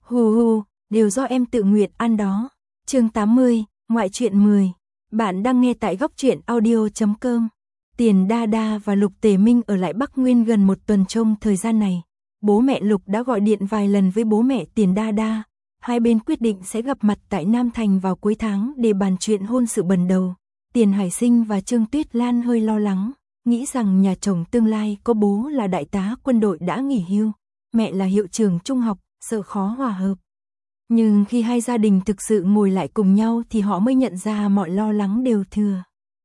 Hù hù, đều do em tự nguyện ăn đó. Chương 80, ngoại truyện 10. Bạn đang nghe tại góc truyện audio.com. Tiền Đa Đa và Lục Tề Minh ở lại Bắc Nguyên gần một tuần. Trong thời gian này, bố mẹ Lục đã gọi điện vài lần với bố mẹ Tiền Đa Đa. Hai bên quyết định sẽ gặp mặt tại Nam Thành vào cuối tháng để bàn chuyện hôn sự bần đầu. Tiền Hải Sinh và Trương Tuyết Lan hơi lo lắng, nghĩ rằng nhà chồng tương lai có bố là đại tá quân đội đã nghỉ hưu, mẹ là hiệu trưởng trung học, sợ khó hòa hợp. Nhưng khi hai gia đình thực sự ngồi lại cùng nhau thì họ mới nhận ra mọi lo lắng đều thừa.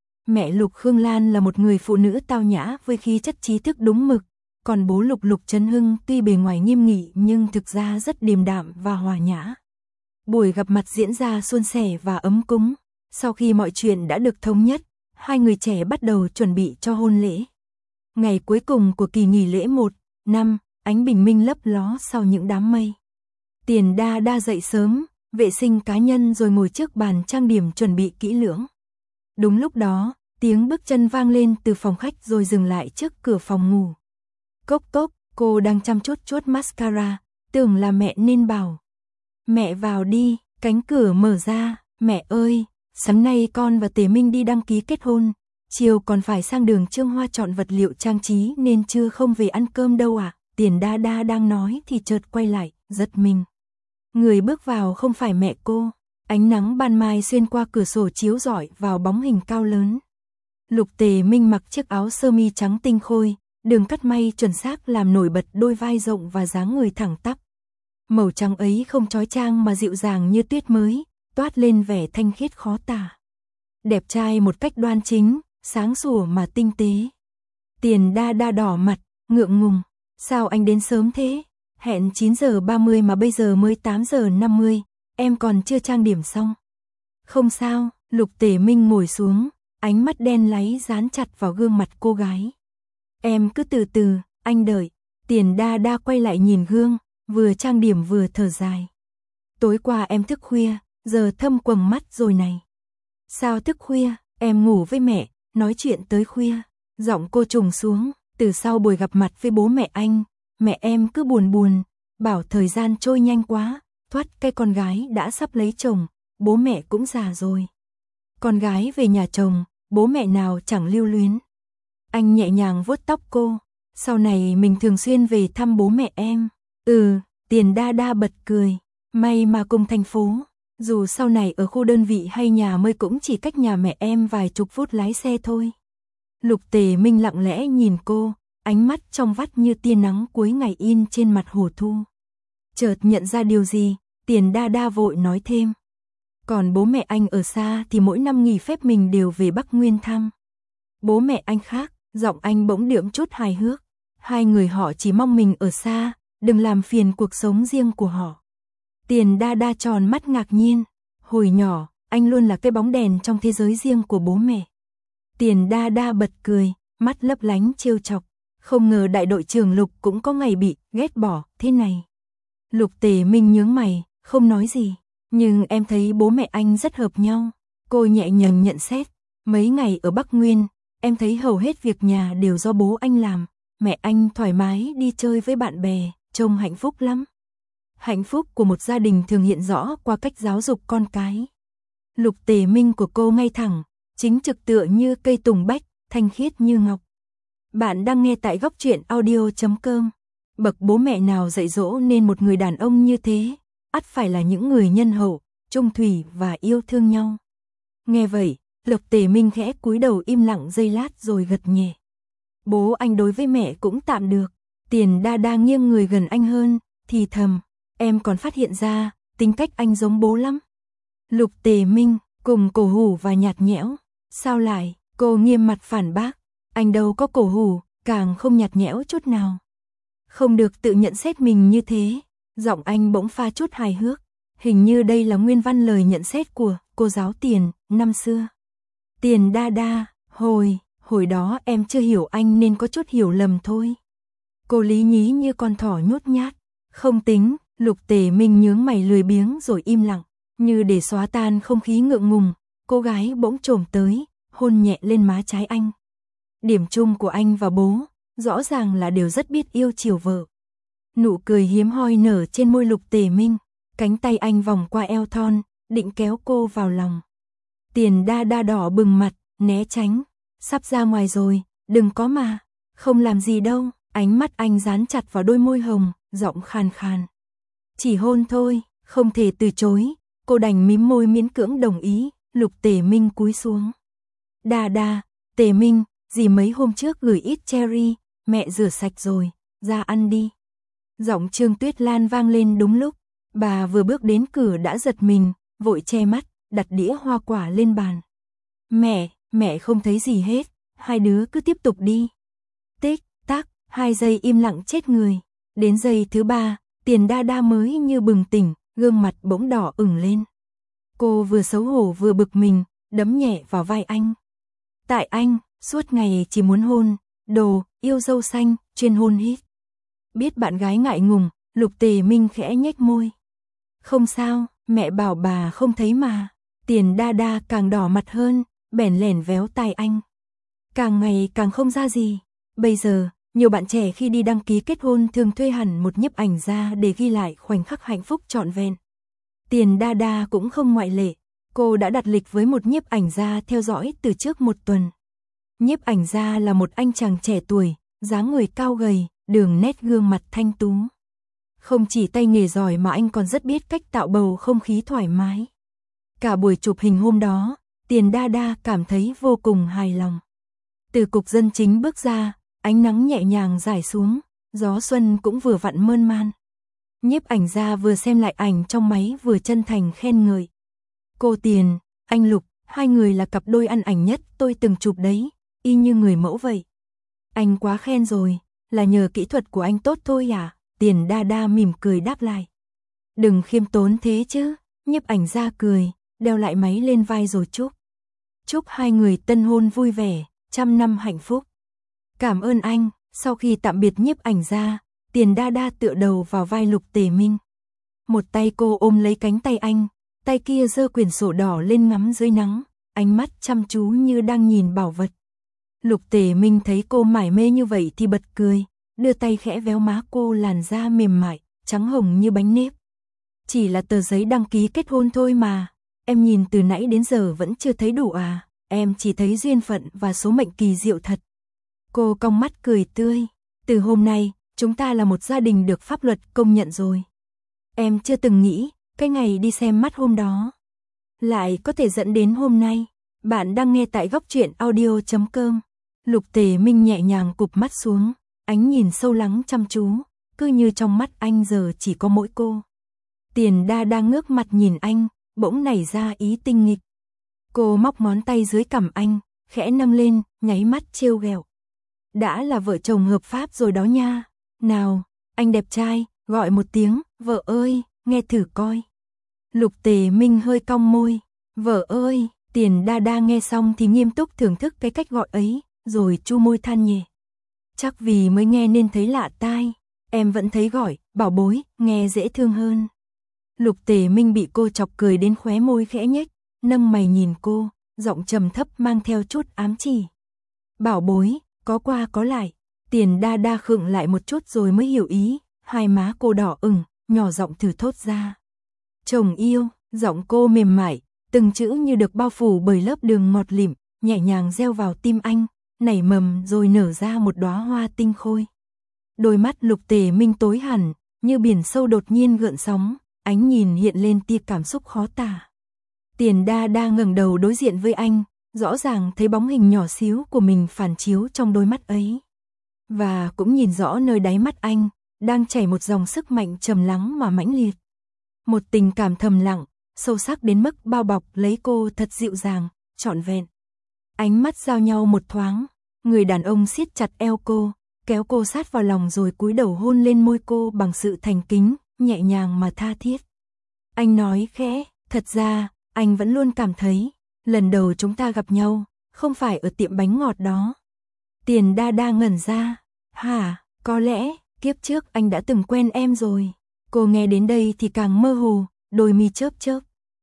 Mẹ Lục Khương Lan là một người phụ nữ tao nhã với khí chất trí thức đúng mực, còn bố Lục Lục Trấn Hưng tuy bề ngoài nghiêm nghị nhưng thực ra rất điềm đạm và hòa nhã. Buổi gặp mặt diễn ra suôn sẻ và ấm cúng. Sau khi mọi chuyện đã được thống nhất, hai người trẻ bắt đầu chuẩn bị cho hôn lễ. Ngày cuối cùng của kỳ nghỉ lễ 1 năm, ánh bình minh lấp ló sau những đám mây. Tiền Đa Đa dậy sớm, vệ sinh cá nhân rồi ngồi trước bàn trang điểm chuẩn bị kỹ lưỡng. Đúng lúc đó, tiếng bước chân vang lên từ phòng khách rồi dừng lại trước cửa phòng ngủ. Cốc cốc, cô đang chăm chút chuốt mascara, tưởng là mẹ nên bảo. Mẹ vào đi, cánh cửa mở ra. Mẹ ơi, sáng nay con và Tề Minh đi đăng ký kết hôn, chiều còn phải sang đường Trương Hoa chọn vật liệu trang trí nên trưa không về ăn cơm đâu ạ. Tiền Đa Đa đang nói thì chợt quay lại, giật mình. Người bước vào không phải mẹ cô. Ánh nắng ban mai xuyên qua cửa sổ chiếu rọi vào bóng hình cao lớn. Lục Tề Minh mặc chiếc áo sơ mi trắng tinh khôi, đường cắt may chuẩn xác làm nổi bật đôi vai rộng và dáng người thẳng tắp. Màu trắng ấy không chói chang mà dịu dàng như tuyết mới, toát lên vẻ thanh khiết khó tả. Đẹp trai một cách đoan chính, sáng sủa mà tinh tế. Tiền Đa Đa đỏ mặt, ngượng ngùng. Sao anh đến sớm thế? Hẹn 9:30 mà bây giờ mới 8:50, em còn chưa trang điểm xong. Không sao, Lục Tề Minh ngồi xuống, ánh mắt đen láy dán chặt vào gương mặt cô gái. Em cứ từ từ, anh đợi. Tiền Đa Đa quay lại nhìn gương, vừa trang điểm vừa thở dài. Tối qua em thức khuya, giờ thâm quầng mắt rồi này. Sao thức khuya, em ngủ với mẹ, nói chuyện tới khuya. Giọng cô trùng xuống, từ sau buổi gặp mặt với bố mẹ anh, mẹ em cứ buồn buồn, bảo thời gian trôi nhanh quá, thoát cái con gái đã sắp lấy chồng, bố mẹ cũng già rồi. Con gái về nhà chồng, bố mẹ nào chẳng lưu luyến. Anh nhẹ nhàng vuốt tóc cô, sau này mình thường xuyên về thăm bố mẹ em. Tiền Đa Đa bật cười, may mà cùng thành phố, dù sau này ở khu đơn vị hay nhà mới cũng chỉ cách nhà mẹ em vài chục phút lái xe thôi. Lục Tề Minh lặng lẽ nhìn cô, ánh mắt trong vắt như tia nắng cuối ngày in trên mặt hồ thu. Chợt nhận ra điều gì, Tiền Đa Đa vội nói thêm. Còn bố mẹ anh ở xa thì mỗi năm nghỉ phép mình đều về Bắc Nguyên thăm. Bố mẹ anh khác, giọng anh bỗng đượm chút hài hước. Hai người họ chỉ mong mình ở xa, đừng làm phiền cuộc sống riêng của họ. Tiền Đa Đa tròn mắt ngạc nhiên. Hồi nhỏ, anh luôn là cái bóng đèn trong thế giới riêng của bố mẹ. Tiền Đa Đa bật cười, mắt lấp lánh trêu chọc. Không ngờ đại đội trưởng Lục cũng có ngày bị ghét bỏ thế này. Lục Tề Minh nhướng mày, không nói gì. Nhưng em thấy bố mẹ anh rất hợp nhau. Cô nhẹ nhàng nhận xét. Mấy ngày ở Bắc Nguyên, em thấy hầu hết việc nhà đều do bố anh làm. Mẹ anh thoải mái đi chơi với bạn bè, trông hạnh phúc lắm. Hạnh phúc của một gia đình thường hiện rõ qua cách giáo dục con cái. Lục Tề Minh của cô ngay thẳng, chính trực tựa như cây tùng bách, thanh khiết như ngọc. Bạn đang nghe tại góc truyện audio.com. Bậc bố mẹ nào dạy dỗ nên một người đàn ông như thế, ắt phải là những người nhân hậu, trung thủy và yêu thương nhau. Nghe vậy, Lục Tề Minh khẽ cúi đầu im lặng giây lát rồi gật nhẹ. Bố anh đối với mẹ cũng tạm được. Tiền Đa Đa nghiêng người gần anh hơn, thì thầm, em còn phát hiện ra, tính cách anh giống bố lắm. Lục Tề Minh, cùng cổ hủ và nhạt nhẽo. Sao lại, cô nghiêm mặt phản bác. Anh đâu có cổ hủ, càng không nhạt nhẽo chút nào. Không được tự nhận xét mình như thế. Giọng anh bỗng pha chút hài hước. Hình như đây là nguyên văn lời nhận xét của cô giáo Tiền, năm xưa. Tiền Đa Đa, hồi đó em chưa hiểu anh nên có chút hiểu lầm thôi. Cô lý nhí như con thỏ nhút nhát. Không tính, Lục Tề Minh nhướng mày lười biếng rồi im lặng. Như để xóa tan không khí ngượng ngùng, cô gái bỗng chồm tới, hôn nhẹ lên má trái anh. Điểm chung của anh và bố, rõ ràng là đều rất biết yêu chiều vợ. Nụ cười hiếm hoi nở trên môi Lục Tề Minh. Cánh tay anh vòng qua eo thon, định kéo cô vào lòng. Tiền Đa Đa đỏ bừng mặt, né tránh. Sắp ra ngoài rồi, đừng có mà. Không làm gì đâu. Ánh mắt anh dán chặt vào đôi môi hồng, giọng khàn khàn. Chỉ hôn thôi, không thể từ chối. Cô đành mím môi miễn cưỡng đồng ý. Lục Tề Minh cúi xuống. Đa Đa, Tề Minh, dì mấy hôm trước gửi ít cherry, mẹ rửa sạch rồi, ra ăn đi. Giọng Trương Tuyết Lan vang lên đúng lúc. Bà vừa bước đến cửa đã giật mình, vội che mắt, đặt đĩa hoa quả lên bàn. Mẹ không thấy gì hết, hai đứa cứ tiếp tục đi. Tích, tắc, 2 giây im lặng chết người. Đến giây thứ 3, Tiền Đa Đa mới như bừng tỉnh, gương mặt bỗng đỏ ửng lên. Cô vừa xấu hổ vừa bực mình, đấm nhẹ vào vai anh. Tại anh, suốt ngày chỉ muốn hôn, đồ, yêu dâu xanh, chuyên hôn hít. Biết bạn gái ngại ngùng, Lục Tề Minh khẽ nhếch môi. Không sao, mẹ bảo bà không thấy mà. Tiền Đa Đa càng đỏ mặt hơn, bèn lèn véo tai anh. Càng ngày càng không ra gì. Bây giờ, nhiều bạn trẻ khi đi đăng ký kết hôn thường thuê hẳn một nhiếp ảnh gia để ghi lại khoảnh khắc hạnh phúc trọn vẹn. Tiền Đa Đa cũng không ngoại lệ. Cô đã đặt lịch với một nhiếp ảnh gia theo dõi từ trước 1 tuần. Nhiếp ảnh gia là một anh chàng trẻ tuổi, dáng người cao gầy, đường nét gương mặt thanh tú. Không chỉ tay nghề giỏi mà anh còn rất biết cách tạo bầu không khí thoải mái. Cả buổi chụp hình hôm đó, Tiền Đa Đa cảm thấy vô cùng hài lòng. Từ cục dân chính bước ra, ánh nắng nhẹ nhàng rải xuống, gió xuân cũng vừa vặn mơn man. Nhiếp ảnh gia vừa xem lại ảnh trong máy vừa chân thành khen ngợi. Cô Tiền, anh Lục, hai người là cặp đôi ăn ảnh nhất tôi từng chụp đấy, y như người mẫu vậy. Anh quá khen rồi, là nhờ kỹ thuật của anh tốt thôi à? Tiền Đa Đa mỉm cười đáp lại. Đừng khiêm tốn thế chứ, nhiếp ảnh gia cười, đeo lại máy lên vai rồi chúc. Chúc hai người tân hôn vui vẻ, 100 năm hạnh phúc. Cảm ơn anh. Sau khi tạm biệt nhiếp ảnh gia, Tiền Đa Đa tựa đầu vào vai Lục Tề Minh. Một tay cô ôm lấy cánh tay anh, tay kia giơ quyển sổ đỏ lên ngắm dưới nắng, ánh mắt chăm chú như đang nhìn bảo vật. Lục Tề Minh thấy cô mải mê như vậy thì bật cười, đưa tay khẽ véo má cô, làn da mềm mại, trắng hồng như bánh nếp. Chỉ là tờ giấy đăng ký kết hôn thôi mà, em nhìn từ nãy đến giờ vẫn chưa thấy đủ à, em chỉ thấy duyên phận và số mệnh kỳ diệu thật. Cô cong mắt cười tươi, từ hôm nay, chúng ta là một gia đình được pháp luật công nhận rồi. Em chưa từng nghĩ, cái ngày đi xem mắt hôm đó lại có thể dẫn đến hôm nay. Bạn đang nghe tại góc truyện audio.com. Lục Tề Minh nhẹ nhàng cụp mắt xuống, ánh nhìn sâu lắng chăm chú, cứ như trong mắt anh giờ chỉ có mỗi cô. Tiền Đa Đa ngước mặt nhìn anh, bỗng nảy ra ý tinh nghịch. Cô móc ngón tay dưới cằm anh, khẽ nâng lên, nháy mắt trêu ghẹo. Đã là vợ chồng hợp pháp rồi đó nha. Nào, anh đẹp trai, gọi một tiếng, vợ ơi, nghe thử coi. Lục Tề Minh hơi cong môi, vợ ơi. Tiền Đa Đa nghe xong thì nghiêm túc thưởng thức cái cách gọi ấy, rồi chu môi than nhẹ. Chắc vì mới nghe nên thấy lạ tai, em vẫn thấy gọi, bảo bối, nghe dễ thương hơn. Lục Tề Minh bị cô chọc cười đến khóe môi khẽ nhếch, nâng mày nhìn cô, giọng trầm thấp mang theo chút ám chỉ. Bảo bối, có qua có lại. Tiền Đa Đa khựng lại một chút rồi mới hiểu ý, hai má cô đỏ ửng, nhỏ giọng thử thốt ra. Chồng yêu, giọng cô mềm mại, từng chữ như được bao phủ bởi lớp đường ngọt lịm, nhẹ nhàng gieo vào tim anh, nảy mầm rồi nở ra một đóa hoa tinh khôi. Đôi mắt Lục Tề Minh tối hẳn, như biển sâu đột nhiên gợn sóng, ánh nhìn hiện lên tia cảm xúc khó tả. Tiền Đa Đa ngẩng đầu đối diện với anh, rõ ràng thấy bóng hình nhỏ xíu của mình phản chiếu trong đôi mắt ấy. Và cũng nhìn rõ nơi đáy mắt anh, đang chảy một dòng sức mạnh trầm lắng mà mãnh liệt. Một tình cảm thầm lặng, sâu sắc đến mức bao bọc lấy cô thật dịu dàng, trọn vẹn. Ánh mắt giao nhau một thoáng, người đàn ông siết chặt eo cô, kéo cô sát vào lòng rồi cúi đầu hôn lên môi cô bằng sự thành kính, nhẹ nhàng mà tha thiết. Anh nói khẽ, thật ra, anh vẫn luôn cảm thấy, lần đầu chúng ta gặp nhau, không phải ở tiệm bánh ngọt đó. Tiền Đa Đa ngẩn ra, hả, có lẽ, kiếp trước anh đã từng quen em rồi. Cô nghe đến đây thì càng mơ hồ, đôi mi chớp chớp.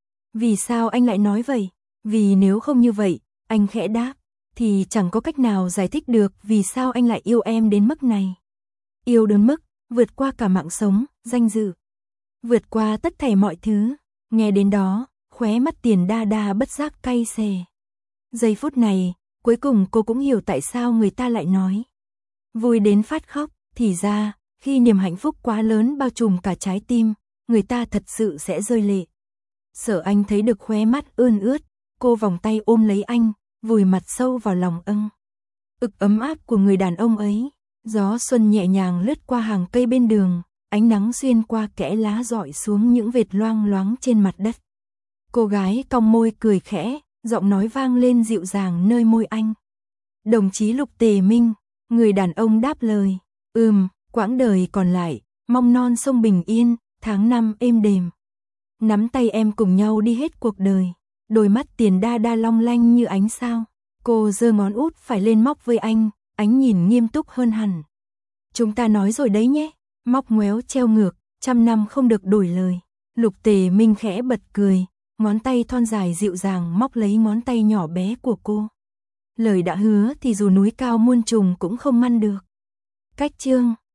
Vì sao anh lại nói vậy? Vì nếu không như vậy, anh khẽ đáp, thì chẳng có cách nào giải thích được vì sao anh lại yêu em đến mức này. Yêu đến mức, vượt qua cả mạng sống, danh dự. vượt qua tất thảy mọi thứ. Nghe đến đó, khóe mắt Tiền Đa Đa bất giác cay xè. Giây phút này, cuối cùng cô cũng hiểu tại sao người ta lại nói vui đến phát khóc, thì ra, khi niềm hạnh phúc quá lớn bao trùm cả trái tim, người ta thật sự sẽ rơi lệ. Sở Anh thấy được khóe mắt ươn ướt, cô vòng tay ôm lấy anh, vùi mặt sâu vào lòng ực ấm áp của người đàn ông ấy. Gió xuân nhẹ nhàng lướt qua hàng cây bên đường, ánh nắng xuyên qua kẽ lá rọi xuống những vệt loang loáng trên mặt đất. Cô gái cong môi cười khẽ, giọng nói vang lên dịu dàng nơi môi anh. Đồng chí Lục Tề Minh, người đàn ông đáp lời, quãng đời còn lại, mong non sông bình yên, tháng năm êm đềm. Nắm tay em cùng nhau đi hết cuộc đời. Đôi mắt Tiền Đa Đa long lanh như ánh sao. Cô giơ ngón út phải lên móc với anh, ánh nhìn nghiêm túc hơn hẳn. Chúng ta nói rồi đấy nhé. Móc ngoéo treo ngược, 100 năm không được đổi lời. Lục Tề Minh khẽ bật cười, ngón tay thon dài dịu dàng móc lấy ngón tay nhỏ bé của cô. Lời đã hứa thì dù núi cao muôn trùng cũng không ngăn được. Cách chương